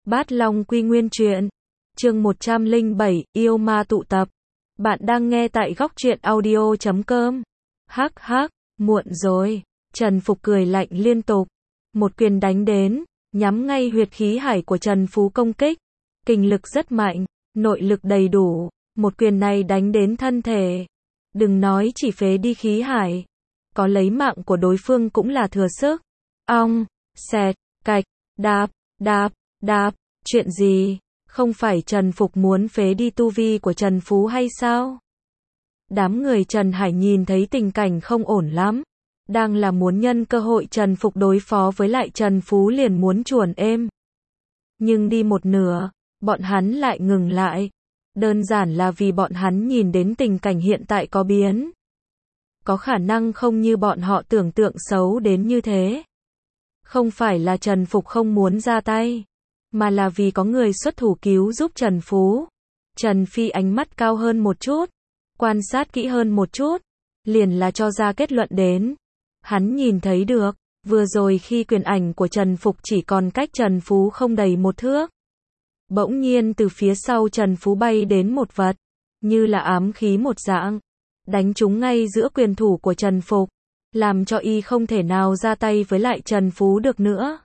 Bát Long Quy Nguyên Truyện, chương 107, yêu ma tụ tập. Bạn đang nghe tại góc truyện audio.com. Hắc hắc, muộn rồi. Trần Phục cười lạnh liên tục. Một quyền đánh đến, nhắm ngay huyệt khí hải của Trần Phú công kích. Kình lực rất mạnh, nội lực đầy đủ. Một quyền này đánh đến thân thể. Đừng nói chỉ phế đi khí hải. Có lấy mạng của đối phương cũng là thừa sức. Ong, xẹt, cạch, đạp, đạp, đạp. Chuyện gì? Không phải Trần Phục muốn phế đi tu vi của Trần Phú hay sao? Đám người Trần Hải nhìn thấy tình cảnh không ổn lắm. Đang là muốn nhân cơ hội Trần Phục đối phó với lại Trần Phú liền muốn chuồn êm. Nhưng đi một nửa, bọn hắn lại ngừng lại. Đơn giản là vì bọn hắn nhìn đến tình cảnh hiện tại có biến. Có khả năng không như bọn họ tưởng tượng xấu đến như thế. Không phải là Trần Phục không muốn ra tay, mà là vì có người xuất thủ cứu giúp Trần Phú. Trần Phi ánh mắt cao hơn một chút, quan sát kỹ hơn một chút, liền là cho ra kết luận đến. Hắn nhìn thấy được, vừa rồi khi quyền ảnh của Trần Phục chỉ còn cách Trần Phú không đầy một thước. Bỗng nhiên từ phía sau Trần Phú bay đến một vật, như là ám khí một dạng, đánh trúng ngay giữa quyền thủ của Trần Phục, làm cho y không thể nào ra tay với lại Trần Phú được nữa.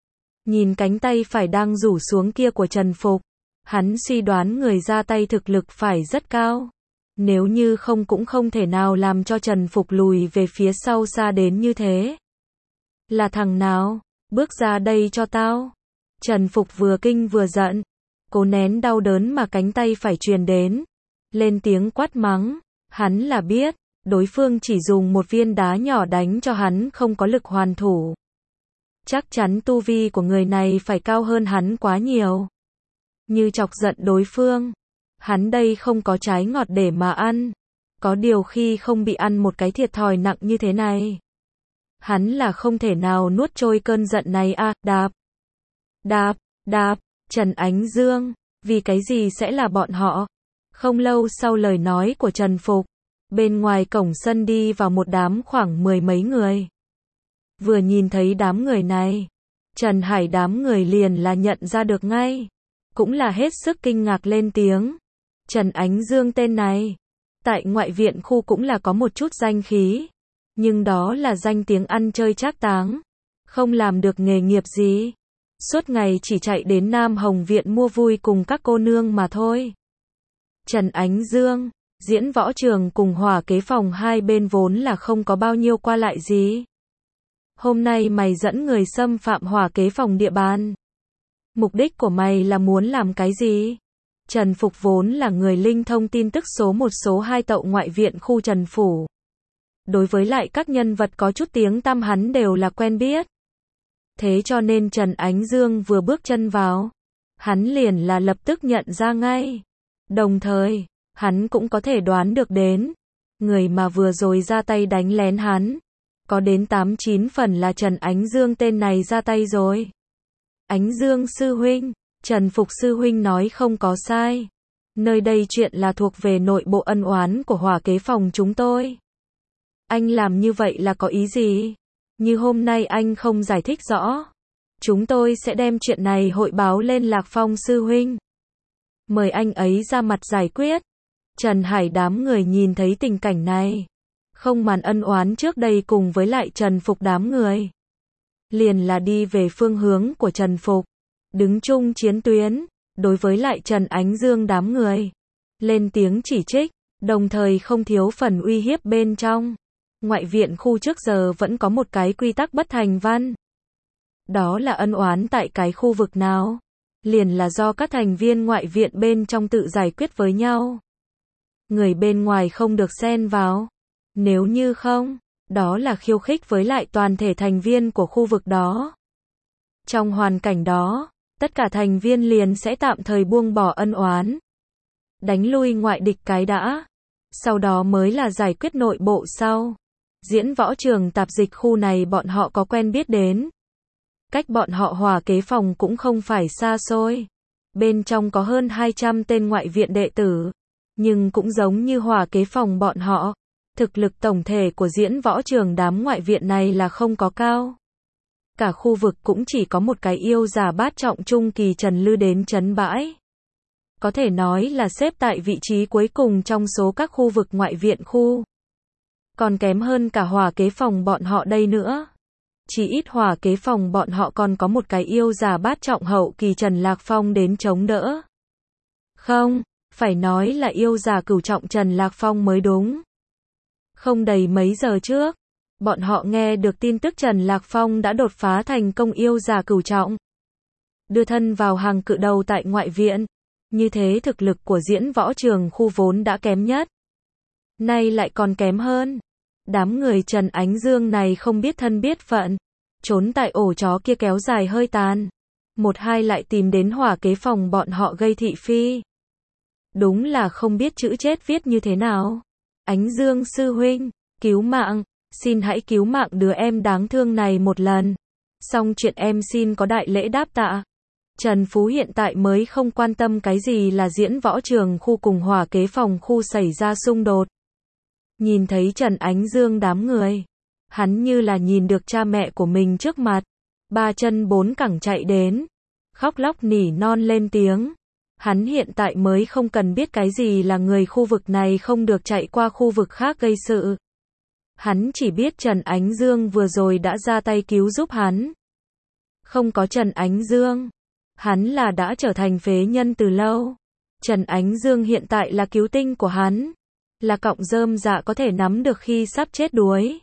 Nhìn cánh tay phải đang rủ xuống kia của Trần Phục, hắn suy đoán người ra tay thực lực phải rất cao. Nếu như không cũng không thể nào làm cho Trần Phục lùi về phía sau xa đến như thế. Là thằng nào? Bước ra đây cho tao. Trần Phục vừa kinh vừa giận, cố nén đau đớn mà cánh tay phải truyền đến. Lên tiếng quát mắng, hắn là biết, đối phương chỉ dùng một viên đá nhỏ đánh cho hắn không có lực hoàn thủ. Chắc chắn tu vi của người này phải cao hơn hắn quá nhiều. Như chọc giận đối phương. Hắn đây không có trái ngọt để mà ăn. Có điều khi không bị ăn một cái thiệt thòi nặng như thế này, hắn là không thể nào nuốt trôi cơn giận này à. Đạp, đạp, đạp. Trần Ánh Dương, vì cái gì sẽ là bọn họ? Không lâu sau lời nói của Trần Phục, bên ngoài cổng sân đi vào một đám khoảng 10 mấy người. Vừa nhìn thấy đám người này, Trần Hải đám người liền là nhận ra được ngay. Cũng là hết sức kinh ngạc lên tiếng. Trần Ánh Dương tên này, tại ngoại viện khu cũng là có một chút danh khí. Nhưng đó là danh tiếng ăn chơi trác táng. Không làm được nghề nghiệp gì. Suốt ngày chỉ chạy đến Nam Hồng Viện mua vui cùng các cô nương mà thôi. Trần Ánh Dương, diễn võ trường cùng hỏa kế phòng hai bên vốn là không có bao nhiêu qua lại gì. Hôm nay mày dẫn người xâm phạm hỏa kế phòng địa bàn. Mục đích của mày là muốn làm cái gì? Trần Phục vốn là người linh thông tin tức số 1 số 2 tậu ngoại viện khu Trần Phủ. Đối với lại các nhân vật có chút tiếng tăm hắn đều là quen biết. Thế cho nên Trần Ánh Dương vừa bước chân vào, hắn liền là lập tức nhận ra ngay. Đồng thời, hắn cũng có thể đoán được đến, người mà vừa rồi ra tay đánh lén hắn, có đến 8-9 phần là Trần Ánh Dương tên này ra tay rồi. Ánh Dương sư huynh, Trần Phục sư huynh nói không có sai. Nơi đây chuyện là thuộc về nội bộ ân oán của hỏa kế phòng chúng tôi. Anh làm như vậy là có ý gì? Như hôm nay anh không giải thích rõ, chúng tôi sẽ đem chuyện này hội báo lên Lạc Phong sư huynh. Mời anh ấy ra mặt giải quyết. Trần Hải đám người nhìn thấy tình cảnh này, không màn ân oán trước đây cùng với lại Trần Phục đám người, liền là đi về phương hướng của Trần Phục, đứng chung chiến tuyến, đối với lại Trần Ánh Dương đám người, lên tiếng chỉ trích, đồng thời không thiếu phần uy hiếp bên trong. Ngoại viện khu trước giờ vẫn có một cái quy tắc bất thành văn. Đó là ân oán tại cái khu vực nào, liền là do các thành viên ngoại viện bên trong tự giải quyết với nhau. Người bên ngoài không được xen vào. Nếu như không, đó là khiêu khích với lại toàn thể thành viên của khu vực đó. Trong hoàn cảnh đó, tất cả thành viên liền sẽ tạm thời buông bỏ ân oán, đánh lui ngoại địch cái đã, sau đó mới là giải quyết nội bộ sau. Diễn võ trường tạp dịch khu này bọn họ có quen biết đến. Cách bọn họ hỏa kế phòng cũng không phải xa xôi. Bên trong có hơn 200 tên ngoại viện đệ tử. Nhưng cũng giống như hỏa kế phòng bọn họ, thực lực tổng thể của diễn võ trường đám ngoại viện này là không có cao. Cả khu vực cũng chỉ có một cái yêu giả bát trọng trung kỳ Trần Lư đến trấn bãi. Có thể nói là xếp tại vị trí cuối cùng trong số các khu vực ngoại viện khu. Còn kém hơn cả hỏa kế phòng bọn họ đây nữa. Chỉ ít hỏa kế phòng bọn họ còn có một cái yêu giả bát trọng hậu kỳ Trần Lạc Phong đến chống đỡ. Không, phải nói là yêu giả cửu trọng Trần Lạc Phong mới đúng. Không đầy mấy giờ trước, bọn họ nghe được tin tức Trần Lạc Phong đã đột phá thành công yêu giả cửu trọng. Đưa thân vào hàng cự đầu tại ngoại viện. Như thế thực lực của diễn võ trường khu vốn đã kém nhất. Nay lại còn kém hơn. Đám người Trần Ánh Dương này không biết thân biết phận. Trốn tại ổ chó kia kéo dài hơi tàn. Một hai lại tìm đến hỏa kế phòng bọn họ gây thị phi. Đúng là không biết chữ chết viết như thế nào. Ánh Dương sư huynh, cứu mạng, xin hãy cứu mạng đứa em đáng thương này một lần. Xong chuyện em xin có đại lễ đáp tạ. Trần Phú hiện tại mới không quan tâm cái gì là diễn võ trường khu cùng hỏa kế phòng khu xảy ra xung đột. Nhìn thấy Trần Ánh Dương đám người, hắn như là nhìn được cha mẹ của mình trước mặt, ba chân bốn cẳng chạy đến, khóc lóc nỉ non lên tiếng. Hắn hiện tại mới không cần biết cái gì là người khu vực này không được chạy qua khu vực khác gây sự. Hắn chỉ biết Trần Ánh Dương vừa rồi đã ra tay cứu giúp hắn. Không có Trần Ánh Dương, hắn là đã trở thành phế nhân từ lâu. Trần Ánh Dương hiện tại là cứu tinh của hắn, là cọng rơm dạ có thể nắm được khi sắp chết đuối.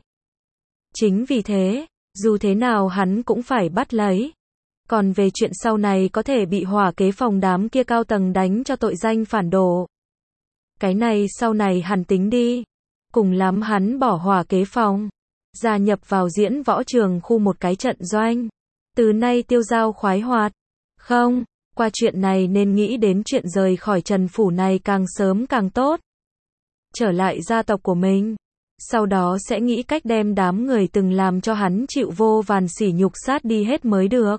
Chính vì thế, dù thế nào hắn cũng phải bắt lấy. Còn về chuyện sau này có thể bị hỏa kế phòng đám kia cao tầng đánh cho tội danh phản đồ. Cái này sau này hắn tính đi. Cùng lắm hắn bỏ hỏa kế phòng, gia nhập vào diễn võ trường khu một cái trận doanh. Từ nay tiêu dao khoái hoạt. Không, qua chuyện này nên nghĩ đến chuyện rời khỏi Trần Phủ này càng sớm càng tốt. Trở lại gia tộc của mình. Sau đó sẽ nghĩ cách đem đám người từng làm cho hắn chịu vô vàn sỉ nhục sát đi hết mới được.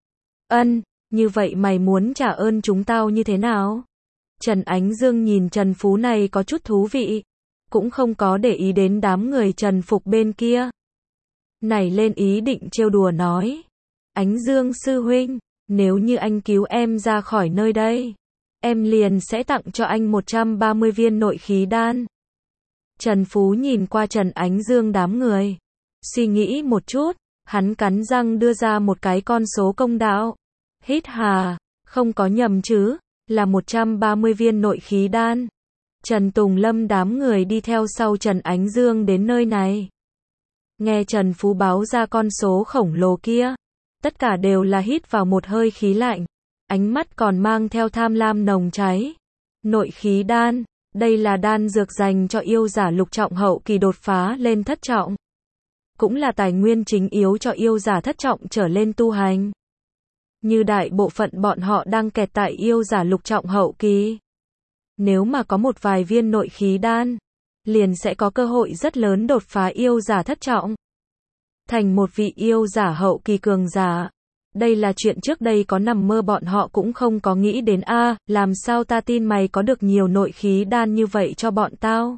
Như vậy mày muốn trả ơn chúng tao như thế nào? Trần Ánh Dương nhìn Trần Phú này có chút thú vị. Cũng không có để ý đến đám người Trần Phục bên kia. Nảy lên ý định trêu đùa nói. Ánh Dương sư huynh, nếu như anh cứu em ra khỏi nơi đây, em liền sẽ tặng cho anh 130 viên nội khí đan. Trần Phú nhìn qua Trần Ánh Dương đám người. Suy nghĩ một chút, hắn cắn răng đưa ra một cái con số công đạo. Hít hà, không có nhầm chứ, là 130 viên nội khí đan. Trần Tùng Lâm đám người đi theo sau Trần Ánh Dương đến nơi này. Nghe Trần Phú báo ra con số khổng lồ kia, tất cả đều là hít vào một hơi khí lạnh, ánh mắt còn mang theo tham lam nồng cháy. Nội khí đan, đây là đan dược dành cho yêu giả lục trọng hậu kỳ đột phá lên thất trọng. Cũng là tài nguyên chính yếu cho yêu giả thất trọng trở lên tu hành. Như đại bộ phận bọn họ đang kẹt tại yêu giả lục trọng hậu kỳ. Nếu mà có một vài viên nội khí đan, liền sẽ có cơ hội rất lớn đột phá yêu giả thất trọng. Thành một vị yêu giả hậu kỳ cường giả. Đây là chuyện trước đây có nằm mơ bọn họ cũng không có nghĩ đến làm sao ta tin mày có được nhiều nội khí đan như vậy cho bọn tao.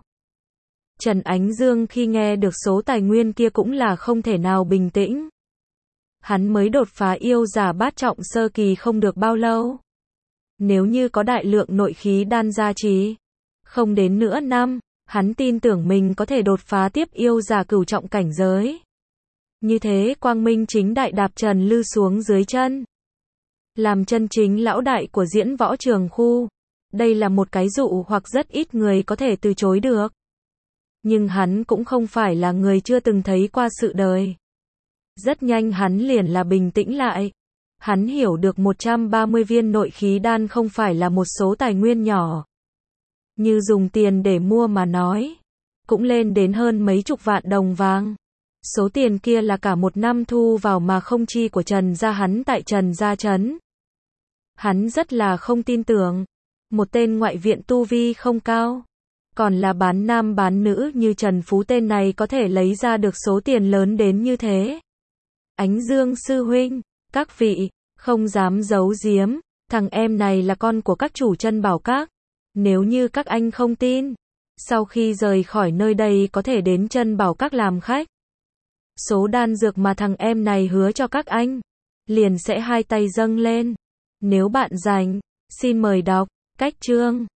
Trần Ánh Dương khi nghe được số tài nguyên kia cũng là không thể nào bình tĩnh. Hắn mới đột phá yêu giả bát trọng sơ kỳ không được bao lâu. Nếu như có đại lượng nội khí đan gia trì, không đến nửa năm, hắn tin tưởng mình có thể đột phá tiếp yêu giả cửu trọng cảnh giới. Như thế quang minh chính đại đạp Trần Lư xuống dưới chân. Làm chân chính lão đại của diễn võ trường khu. Đây là một cái dụ hoặc rất ít người có thể từ chối được. Nhưng hắn cũng không phải là người chưa từng thấy qua sự đời. Rất nhanh hắn liền là bình tĩnh lại. Hắn hiểu được 130 viên nội khí đan không phải là một số tài nguyên nhỏ. Như dùng tiền để mua mà nói, cũng lên đến hơn mấy chục vạn đồng vàng. Số tiền kia là cả một năm thu vào mà không chi của Trần gia hắn tại Trần gia trấn. Hắn rất là không tin tưởng. Một tên ngoại viện tu vi không cao, còn là bán nam bán nữ như Trần Phú tên này có thể lấy ra được số tiền lớn đến như thế. Ánh Dương sư huynh, các vị, không dám giấu giếm, thằng em này là con của các chủ Chân Bảo Các. Nếu như các anh không tin, sau khi rời khỏi nơi đây có thể đến Chân Bảo Các làm khách. số đan dược mà thằng em này hứa cho các anh, liền sẽ hai tay dâng lên. Nếu bạn rảnh, xin mời đọc. Cách chương